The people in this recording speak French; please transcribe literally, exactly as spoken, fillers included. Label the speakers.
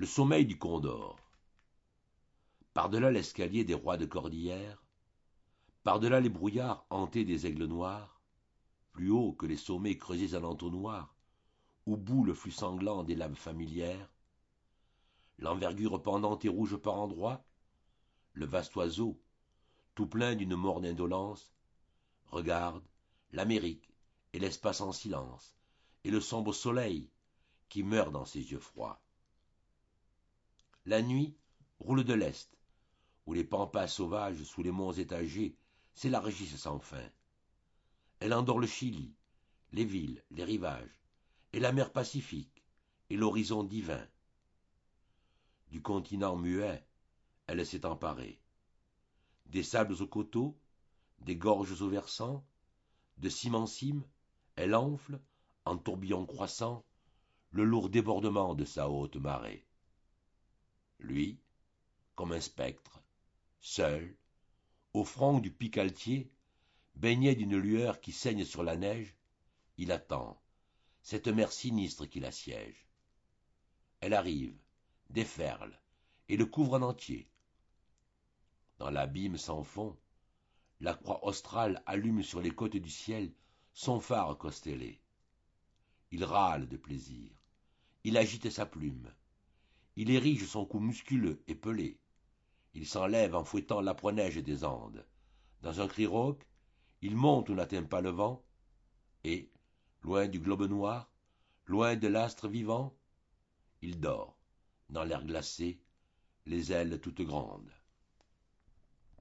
Speaker 1: Le sommeil du Condor. Par-delà l'escalier des rois de cordillère, par-delà les brouillards hantés des aigles noirs, plus haut que les sommets creusés à l'entonnoir, où bout le flux sanglant des laves familières, l'envergure pendante et rouge par endroits, le vaste oiseau, tout plein d'une morne indolence, regarde l'Amérique et l'espace en silence, et le sombre soleil qui meurt dans ses yeux froids. La nuit roule de l'est, où les pampas sauvages sous les monts étagés s'élargissent sans fin. Elle endort le Chili, les villes, les rivages, et la mer Pacifique, et l'horizon divin. Du continent muet, elle s'est emparée. Des sables aux coteaux, des gorges aux versants, de cime en cime, elle enfle, en tourbillon croissant, le lourd débordement de sa haute marée. Lui, comme un spectre, seul, au front du pic altier, baigné d'une lueur qui saigne sur la neige, il attend, cette mer sinistre qui l'assiège. Elle arrive, déferle, et le couvre en entier. Dans l'abîme sans fond, la croix australe allume sur les côtes du ciel son phare constellé. Il râle de plaisir, il agite sa plume, il érige son cou musculeux et pelé, il s'enlève en fouettant l'âpre-neige des Andes. Dans un cri rauque, il monte où n'atteint pas le vent, et, loin du globe noir, loin de l'astre vivant, il dort, dans l'air glacé, les ailes toutes grandes.